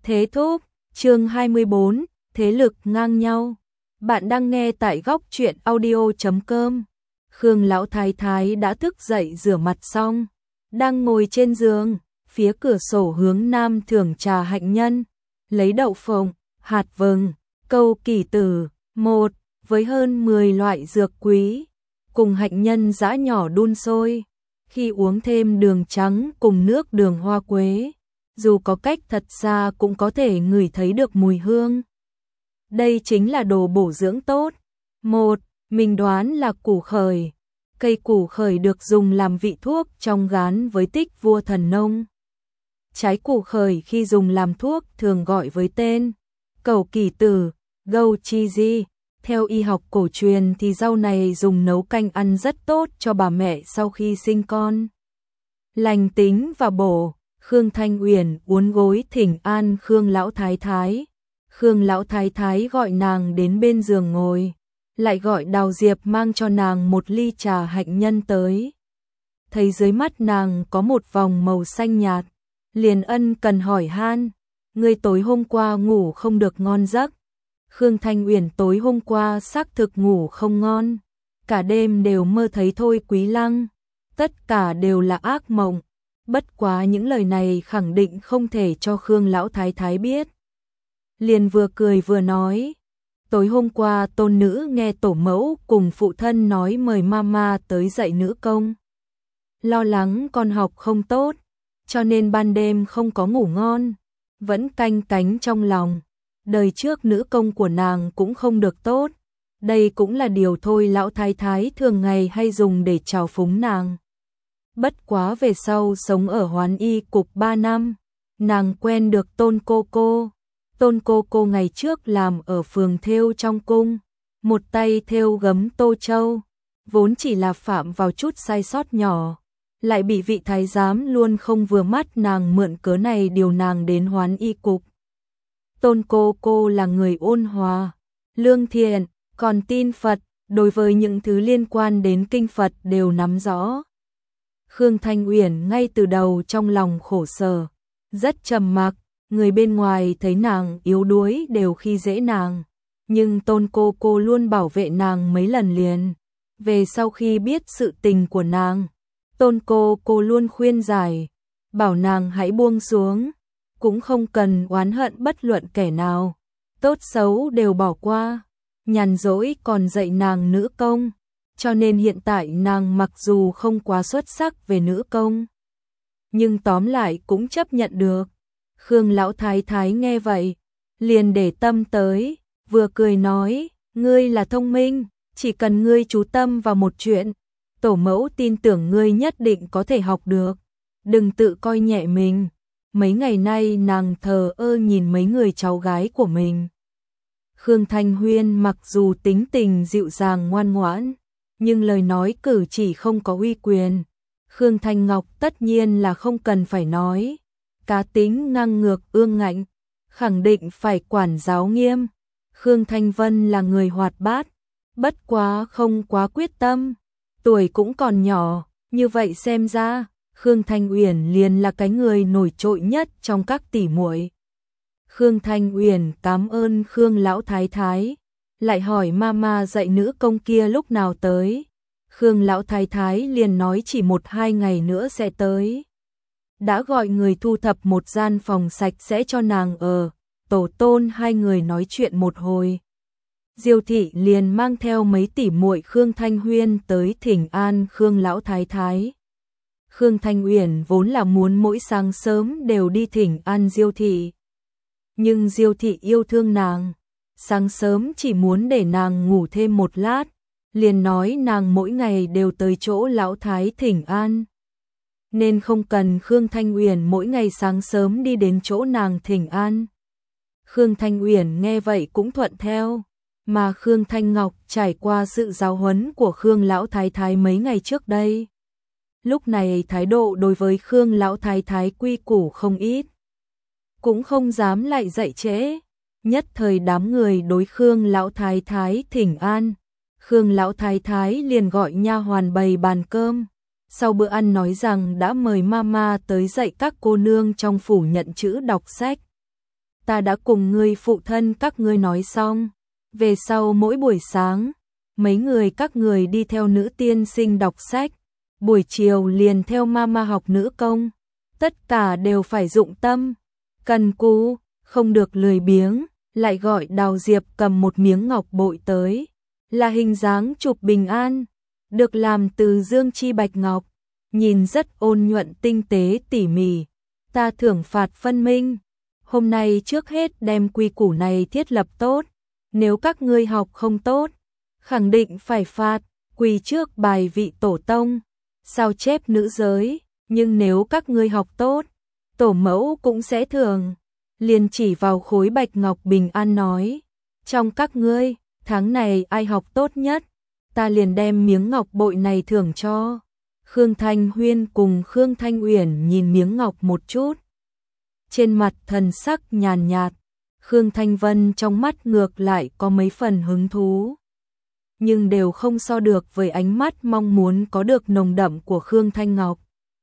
Thế thúc, chương 24, thế lực ngang nhau. Bạn đang nghe tại góc truyện audio.com. Khương lão thái thái đã thức dậy rửa mặt xong, đang ngồi trên giường, phía cửa sổ hướng nam thưởng trà hạnh nhân, lấy đậu phộng, hạt vừng, câu kỳ tử, một với hơn 10 loại dược quý, cùng hạnh nhân giã nhỏ đun sôi, khi uống thêm đường trắng cùng nước đường hoa quế. Dù có cách thật xa cũng có thể ngửi thấy được mùi hương. Đây chính là đồ bổ dưỡng tốt. Một, mình đoán là củ khởi. Cây củ khởi được dùng làm vị thuốc trong gán với tích vua thần nông. Trái củ khởi khi dùng làm thuốc thường gọi với tên cẩu kỳ tử, gâu chi di. Theo y học cổ truyền thì rau này dùng nấu canh ăn rất tốt cho bà mẹ sau khi sinh con. Lành tính và bổ. Khương Thanh Uyển uốn gối thỉnh an Khương lão thái thái. Khương lão thái thái gọi nàng đến bên giường ngồi, lại gọi Đào Diệp mang cho nàng một ly trà hạnh nhân tới. Thấy dưới mắt nàng có một vòng màu xanh nhạt, liền ân cần hỏi han, ngươi tối hôm qua ngủ không được ngon giấc. Khương Thanh Uyển tối hôm qua xác thực ngủ không ngon, cả đêm đều mơ thấy Thôi Quý Lăng, tất cả đều là ác mộng. Bất quá những lời này khẳng định không thể cho Khương lão thái thái biết. Liền vừa cười vừa nói, tối hôm qua tôn nữ nghe tổ mẫu cùng phụ thân nói mời mama tới dạy nữ công. Lo lắng con học không tốt, cho nên ban đêm không có ngủ ngon, vẫn canh cánh trong lòng. Đời trước nữ công của nàng cũng không được tốt, đây cũng là điều thôi lão thái thái thường ngày hay dùng để trào phúng nàng. Bất quá về sau sống ở Hoán Y cục 3 năm, nàng quen được Tôn cô cô. Tôn cô cô ngày trước làm ở phường thêu trong cung, một tay thêu gấm Tô Châu, vốn chỉ là phạm vào chút sai sót nhỏ, lại bị vị thái giám luôn không vừa mắt nàng mượn cớ này điều nàng đến Hoán Y cục. Tôn cô cô là người ôn hòa, lương thiện, còn tin Phật, đối với những thứ liên quan đến kinh Phật đều nắm rõ. Khương Thanh Uyển ngay từ đầu trong lòng khổ sở, rất trầm mặc, người bên ngoài thấy nàng yếu đuối đều khi dễ nàng, nhưng Tôn cô cô luôn bảo vệ nàng mấy lần liền. Về sau khi biết sự tình của nàng, Tôn cô cô luôn khuyên giải, bảo nàng hãy buông xuống, cũng không cần oán hận bất luận kẻ nào, tốt xấu đều bỏ qua, nhàn rỗi còn dạy nàng nữ công. Cho nên hiện tại nàng mặc dù không quá xuất sắc về nữ công, nhưng tóm lại cũng chấp nhận được. Khương lão thái thái nghe vậy, liền để tâm tới, vừa cười nói, ngươi là thông minh, chỉ cần ngươi chú tâm vào một chuyện, tổ mẫu tin tưởng ngươi nhất định có thể học được, đừng tự coi nhẹ mình. Mấy ngày nay nàng thờ ơ nhìn mấy người cháu gái của mình. Khương Thanh Huyên mặc dù tính tình dịu dàng ngoan ngoãn, nhưng lời nói cử chỉ không có uy quyền. Khương Thanh Ngọc tất nhiên là không cần phải nói, cá tính ngang ngược ương ngạnh, khẳng định phải quản giáo nghiêm. Khương Thanh Vân là người hoạt bát, bất quá không quá quyết tâm, tuổi cũng còn nhỏ, như vậy xem ra, Khương Thanh Uyển liền là cái người nổi trội nhất trong các tỷ muội. Khương Thanh Uyển cảm ơn Khương lão thái thái, lại hỏi mama dạy nữ công kia lúc nào tới. Khương lão thái thái liền nói chỉ 1-2 ngày nữa sẽ tới. Đã gọi người thu thập một gian phòng sạch sẽ cho nàng ở, tổ tôn hai người nói chuyện một hồi. Diêu thị liền mang theo mấy tỷ muội Khương Thanh Huyên tới thỉnh an Khương lão thái thái. Khương Thanh Uyển vốn là muốn mỗi sáng sớm đều đi thỉnh an Diêu thị. Nhưng Diêu thị yêu thương nàng, sáng sớm chỉ muốn để nàng ngủ thêm một lát, liền nói nàng mỗi ngày đều tới chỗ lão thái thỉnh an. Nên không cần Khương Thanh Uyển mỗi ngày sáng sớm đi đến chỗ nàng thỉnh an. Khương Thanh Uyển nghe vậy cũng thuận theo, mà Khương Thanh Ngọc trải qua sự giáo huấn của Khương lão thái thái mấy ngày trước đây. Lúc này thái độ đối với Khương lão thái thái quy củ không ít, cũng không dám lại dạy trễ. Nhất thời đám người đối Khương lão thái thái thỉnh an, Khương lão thái thái liền gọi nha hoàn bày bàn cơm, sau bữa ăn nói rằng đã mời mama tới dạy các cô nương trong phủ nhận chữ đọc sách. ta đã cùng ngươi phụ thân các ngươi nói xong, về sau mỗi buổi sáng, mấy người các người đi theo nữ tiên sinh đọc sách, buổi chiều liền theo mama học nữ công, tất cả đều phải dụng tâm, cần cù, không được lười biếng, lại gọi Đào Diệp cầm một miếng ngọc bội tới, là hình dáng chụp bình an, được làm từ dương chi bạch ngọc, nhìn rất ôn nhuận tinh tế tỉ mỉ, ta thưởng phạt phân minh, hôm nay trước hết đem quy củ này thiết lập tốt, nếu các ngươi học không tốt, khẳng định phải phạt, quỳ trước bài vị tổ tông, sao chép nữ giới, nhưng nếu các ngươi học tốt, tổ mẫu cũng sẽ thưởng. Liền chỉ vào khối bạch ngọc bình an nói, trong các ngươi, tháng này ai học tốt nhất, ta liền đem miếng ngọc bội này thưởng cho. Khương Thanh Huyên cùng Khương Thanh Uyển nhìn miếng ngọc một chút, trên mặt thần sắc nhàn nhạt, Khương Thanh Vân trong mắt ngược lại có mấy phần hứng thú, nhưng đều không so được với ánh mắt mong muốn có được nồng đậm của Khương Thanh Ngọc.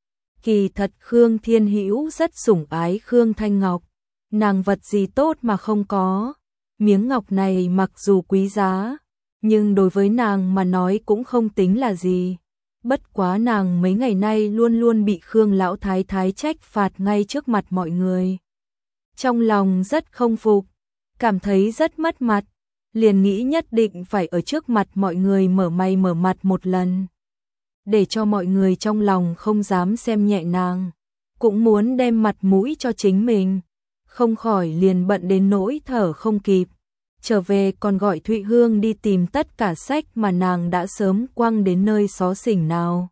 Kỳ thật Khương Thiên Hữu rất sủng ái Khương Thanh Ngọc, nàng vật gì tốt mà không có, miếng ngọc này mặc dù quý giá, nhưng đối với nàng mà nói cũng không tính là gì. Bất quá nàng mấy ngày nay luôn luôn bị Khương lão thái thái trách phạt ngay trước mặt mọi người. Trong lòng rất không phục, cảm thấy rất mất mặt, liền nghĩ nhất định phải ở trước mặt mọi người mở mày mở mặt một lần. Để cho mọi người trong lòng không dám xem nhẹ nàng, cũng muốn đem mặt mũi cho chính mình, không khỏi liền bận đến nỗi thở không kịp. Trở về còn gọi Thụy Hương đi tìm tất cả sách mà nàng đã sớm quăng đến nơi xó xỉnh nào.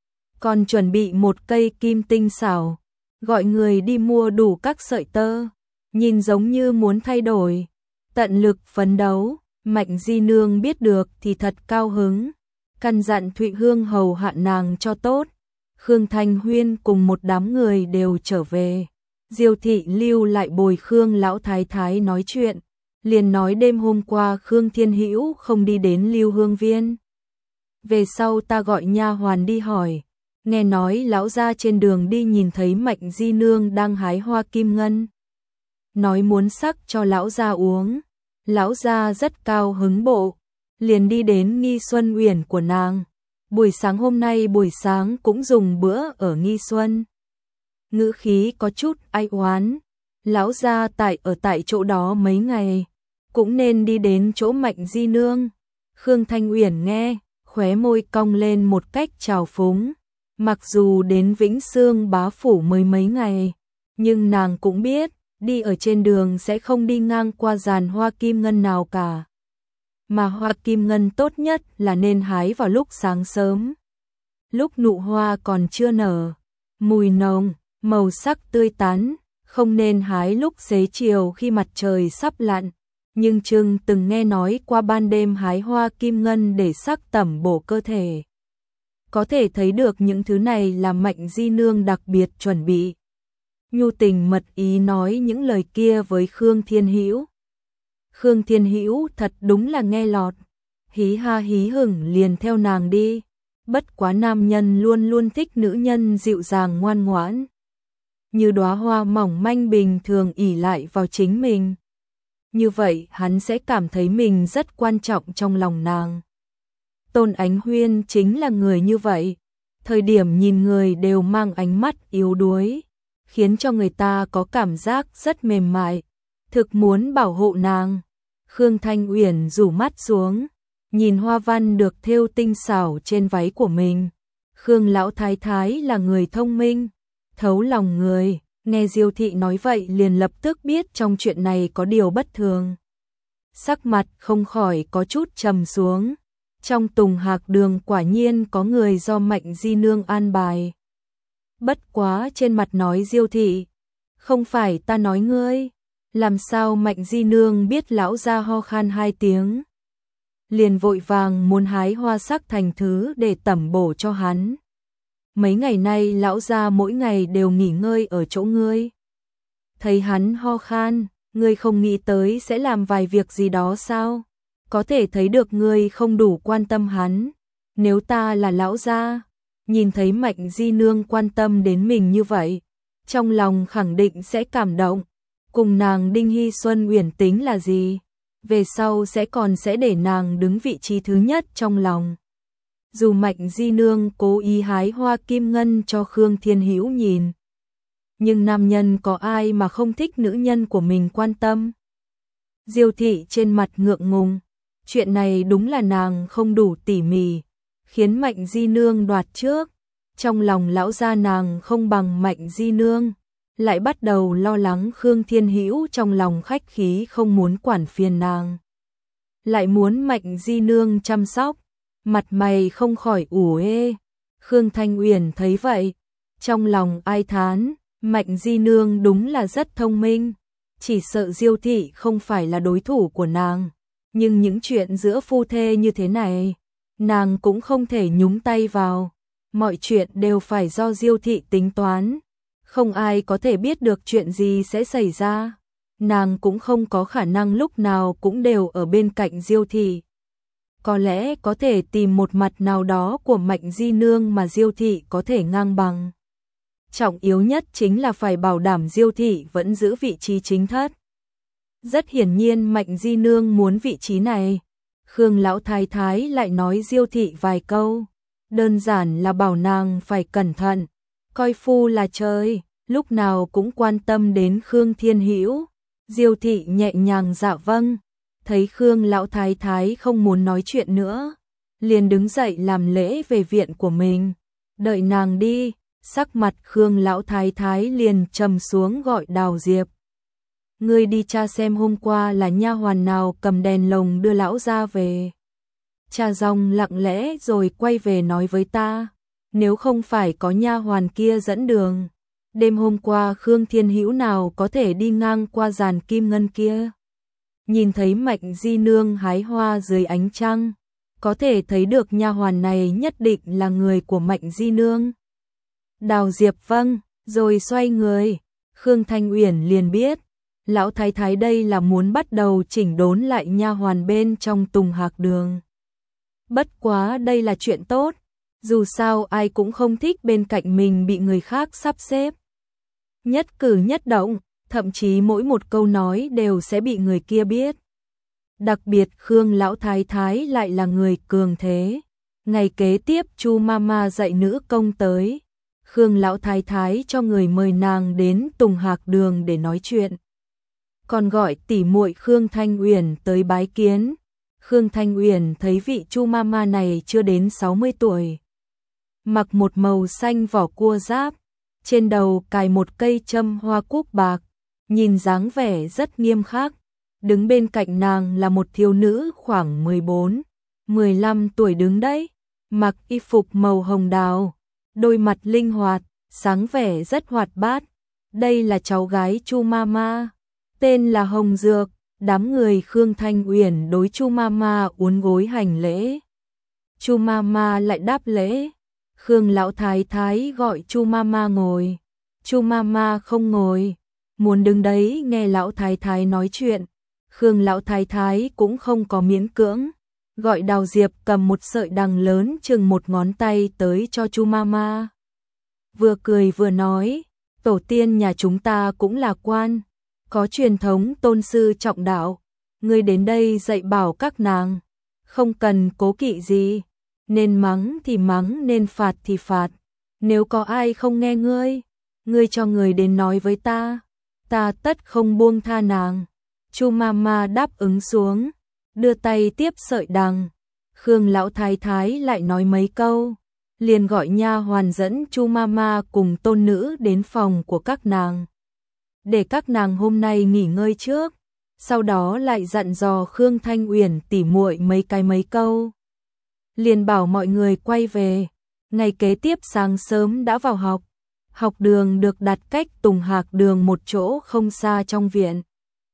Còn chuẩn bị một cây kim tinh xảo, gọi người đi mua đủ các sợi tơ, nhìn giống như muốn thay đổi, tận lực phấn đấu. Mạnh Di Nương biết được thì thật cao hứng, căn dặn Thụy Hương hầu hạ nàng cho tốt. Khương Thanh Huyên cùng một đám người đều trở về, Diêu thị lưu lại bồi Khương lão thái thái nói chuyện, liền nói đêm hôm qua Khương Thiên Hữu không đi đến Lưu Hương Viên. Về sau ta gọi nha hoàn đi hỏi, nghe nói lão gia trên đường đi nhìn thấy Mạnh Di Nương đang hái hoa kim ngân, nói muốn sắc cho lão gia uống. Lão gia rất cao hứng bộ, liền đi đến Nghi Xuân Uyển của nàng. Buổi sáng hôm nay buổi sáng cũng dùng bữa ở Nghi Xuân. Ngữ khí có chút ai oán, lão gia ở tại chỗ đó mấy ngày, cũng nên đi đến chỗ Mạnh Di Nương. Khương Thanh Uyển nghe, khóe môi cong lên một cách trào phúng. Mặc dù đến Vĩnh Xương bá phủ mới mấy ngày, nhưng nàng cũng biết, đi ở trên đường sẽ không đi ngang qua giàn hoa kim ngân nào cả. Mà hoa kim ngân tốt nhất là nên hái vào lúc sáng sớm. Lúc nụ hoa còn chưa nở, mùi nồng, màu sắc tươi tắn, không nên hái lúc xế chiều khi mặt trời sắp lặn. Nhưng Trưng từng nghe nói qua ban đêm hái hoa kim ngân để sắc tẩm bổ cơ thể. Có thể thấy được những thứ này là Mạnh Di Nương đặc biệt chuẩn bị. Nhu tình mật ý nói những lời kia với Khương Thiên Hữu. Khương Thiên Hữu thật đúng là nghe lọt, hí ha hí hửng liền theo nàng đi. Bất quá nam nhân luôn luôn thích nữ nhân dịu dàng ngoan ngoãn, như đóa hoa mỏng manh bình thường ỷ lại vào chính mình. Như vậy hắn sẽ cảm thấy mình rất quan trọng trong lòng nàng. Tôn Ánh Huyên chính là người như vậy, thời điểm nhìn người đều mang ánh mắt yếu đuối, khiến cho người ta có cảm giác rất mềm mại, thực muốn bảo hộ nàng. Khương Thanh Uyển rủ mắt xuống, nhìn hoa văn được thêu tinh xảo trên váy của mình. Khương lão thái thái là người thông minh, thấu lòng người, nghe Diêu thị nói vậy liền lập tức biết trong chuyện này có điều bất thường. Sắc mặt không khỏi có chút trầm xuống. Trong Tùng Hạc Đường quả nhiên có người do Mạnh Di Nương an bài. Bất quá trên mặt nói Diêu thị, không phải ta nói ngươi, làm sao Mạnh Di Nương biết lão gia ho khan 2 tiếng. Liền vội vàng muốn hái hoa sắc thành thứ để tẩm bổ cho hắn. Mấy ngày nay lão gia mỗi ngày đều nghỉ ngơi ở chỗ ngươi. Thấy hắn ho khan, ngươi không nghĩ tới sẽ làm vài việc gì đó sao? Có thể thấy được ngươi không đủ quan tâm hắn. Nếu ta là lão gia, nhìn thấy Mạnh Di Nương quan tâm đến mình như vậy, trong lòng khẳng định sẽ cảm động. cùng nàng Đinh Hy Xuân Uyển tính là gì? Về sau sẽ để nàng đứng vị trí thứ nhất trong lòng. Dù Mạnh Di Nương cố ý hái hoa kim ngân cho Khương Thiên Hữu nhìn, nhưng nam nhân có ai mà không thích nữ nhân của mình quan tâm. Diêu thị trên mặt ngượng ngùng, chuyện này đúng là nàng không đủ tỉ mỉ, khiến Mạnh Di Nương đoạt trước. Trong lòng lão gia nàng không bằng Mạnh Di Nương, lại bắt đầu lo lắng Khương Thiên Hữu trong lòng khách khí không muốn quản phiền nàng. Lại muốn Mạnh Di Nương chăm sóc, mặt mày không khỏi ủ ê. Khương Thanh Uyển thấy vậy, trong lòng ai thán, Mạnh Di Nương đúng là rất thông minh, chỉ sợ Diêu thị không phải là đối thủ của nàng. Nhưng những chuyện giữa phu thê như thế này, nàng cũng không thể nhúng tay vào. Mọi chuyện đều phải do Diêu thị tính toán, không ai có thể biết được chuyện gì sẽ xảy ra. Nàng cũng không có khả năng lúc nào cũng đều ở bên cạnh Diêu thị. Có lẽ có thể tìm một mặt nào đó của Mạnh Di Nương mà Diêu thị có thể ngang bằng. Trọng yếu nhất chính là phải bảo đảm Diêu thị vẫn giữ vị trí chính thất. Rất hiển nhiên Mạnh Di Nương muốn vị trí này. Khương lão thái thái lại nói Diêu thị vài câu, đơn giản là bảo nàng phải cẩn thận, coi phu là trời, lúc nào cũng quan tâm đến Khương Thiên Hữu. Diêu thị nhẹ nhàng dạ vâng, thấy Khương lão thái thái không muốn nói chuyện nữa, liền đứng dậy làm lễ về viện của mình. Đợi nàng đi, sắc mặt Khương lão thái thái liền trầm xuống gọi Đào Diệp. Ngươi đi tra xem hôm qua là nha hoàn nào cầm đèn lồng đưa lão ra về. Cha dòng lặng lẽ rồi quay về nói với ta, nếu không phải có nha hoàn kia dẫn đường, đêm hôm qua Khương Thiên Hữu nào có thể đi ngang qua giàn kim ngân kia. Nhìn thấy Mạnh Di Nương hái hoa dưới ánh trăng, có thể thấy được nha hoàn này nhất định là người của Mạnh Di Nương. Đào Diệp vâng, rồi xoay người, Khương Thanh Uyển liền biết, lão thái thái đây là muốn bắt đầu chỉnh đốn lại nha hoàn bên trong Tùng Hạc Đường. Bất quá đây là chuyện tốt, dù sao ai cũng không thích bên cạnh mình bị người khác sắp xếp. Nhất cử nhất động, thậm chí mỗi một câu nói đều sẽ bị người kia biết. Đặc biệt Khương lão thái thái lại là người cường thế. Ngày kế tiếp Chu Mama dạy nữ công tới, Khương lão thái thái cho người mời nàng đến Tùng Hạc Đường để nói chuyện. Còn gọi tỉ muội Khương Thanh Uyển tới bái kiến. Khương Thanh Uyển thấy vị Chu Mama này chưa đến 60 tuổi. Mặc một màu xanh vỏ cua giáp, trên đầu cài một cây châm hoa cúc bạc, nhìn dáng vẻ rất nghiêm khắc. Đứng bên cạnh nàng là một thiếu nữ khoảng 14, 15 tuổi đứng đấy, mặc y phục màu hồng đào, đôi mặt linh hoạt, sáng vẻ rất hoạt bát. Đây là cháu gái Chu Mama, tên là Hồng Dược. Đám người Khương Thanh Uyển đối Chu Mama uốn gối hành lễ. Chu Mama lại đáp lễ. Khương lão thái thái gọi Chu Mama ngồi. Chu Mama không ngồi, muốn đứng đấy nghe lão thái thái nói chuyện. Khương lão thái thái cũng không có miễn cưỡng, gọi Đào Diệp cầm một sợi đằng lớn chừng một ngón tay tới cho Chu Mama. Vừa cười vừa nói, tổ tiên nhà chúng ta cũng là quan, có truyền thống tôn sư trọng đạo, ngươi đến đây dạy bảo các nàng, không cần cố kỵ gì, nên mắng thì mắng, nên phạt thì phạt, nếu có ai không nghe ngươi cho người đến nói với ta tất không buông tha nàng. Chu Mama đáp ứng xuống, đưa tay tiếp sợi đằng. Khương lão thái thái lại nói mấy câu, liền gọi nha hoàn dẫn Chu Mama cùng tôn nữ đến phòng của các nàng, để các nàng hôm nay nghỉ ngơi trước, sau đó lại dặn dò Khương Thanh Uyển tỉ muội mấy câu. Liền bảo mọi người quay về. Ngày kế tiếp sáng sớm đã vào học. Học đường được đặt cách Tùng Hạc Đường một chỗ không xa trong viện.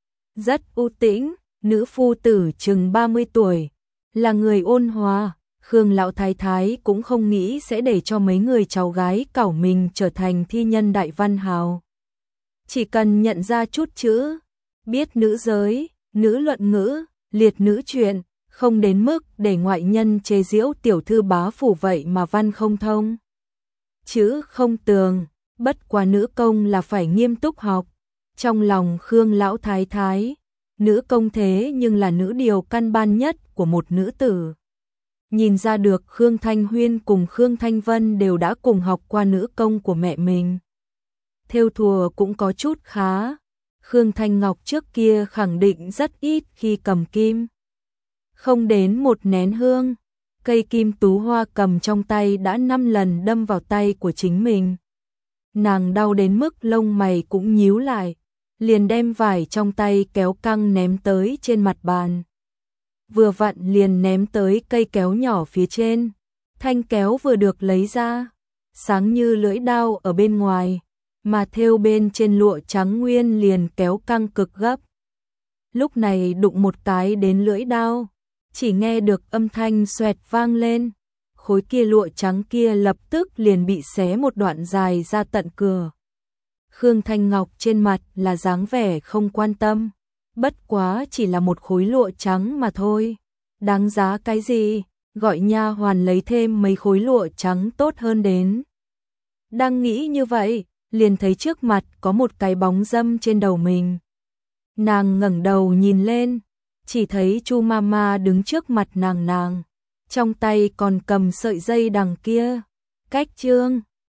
Rất u tĩnh, nữ phu tử chừng 30 tuổi, là người ôn hòa. Khương lão thái thái cũng không nghĩ sẽ để cho mấy người cháu gái cảo mình trở thành thi nhân đại văn hào. Chỉ cần nhận ra chút chữ, biết nữ giới, nữ luận ngữ, liệt nữ truyện, không đến mức để ngoại nhân chế giễu tiểu thư bá phủ vậy mà văn không thông. Chữ không tường, bất quá nữ công là phải nghiêm túc học, Trong lòng Khương lão thái thái, nữ công thế nhưng là nữ điều căn ban nhất của một nữ tử. Nhìn ra được Khương Thanh Huyên cùng Khương Thanh Vân đều đã cùng học qua nữ công của mẹ mình. Thêu thùa cũng có chút khá. Khương Thanh Ngọc trước kia khẳng định rất ít khi cầm kim. Không đến một nén hương, cây kim tú hoa cầm trong tay đã 5 lần đâm vào tay của chính mình. Nàng đau đến mức lông mày cũng nhíu lại, liền đem vải trong tay kéo căng ném tới trên mặt bàn. Vừa vặn liền ném tới cây kéo nhỏ phía trên, thanh kéo vừa được lấy ra, sáng như lưỡi dao ở bên ngoài, mà thêu bên trên lụa trắng nguyên liền kéo căng cực gấp. Lúc này đụng một cái đến lưỡi dao, chỉ nghe được âm thanh xoẹt vang lên, khối kia lụa trắng kia lập tức liền bị xé một đoạn dài ra tận cửa. Khương Thanh Ngọc trên mặt là dáng vẻ không quan tâm, bất quá chỉ là một khối lụa trắng mà thôi, đáng giá cái gì, gọi nha hoàn lấy thêm mấy khối lụa trắng tốt hơn đến. Đang nghĩ như vậy, liền thấy trước mặt có một cái bóng râm trên đầu mình. Nàng ngẩng đầu nhìn lên, chỉ thấy Chu Mama đứng trước mặt nàng, trong tay còn cầm sợi dây đằng kia. Cách Trương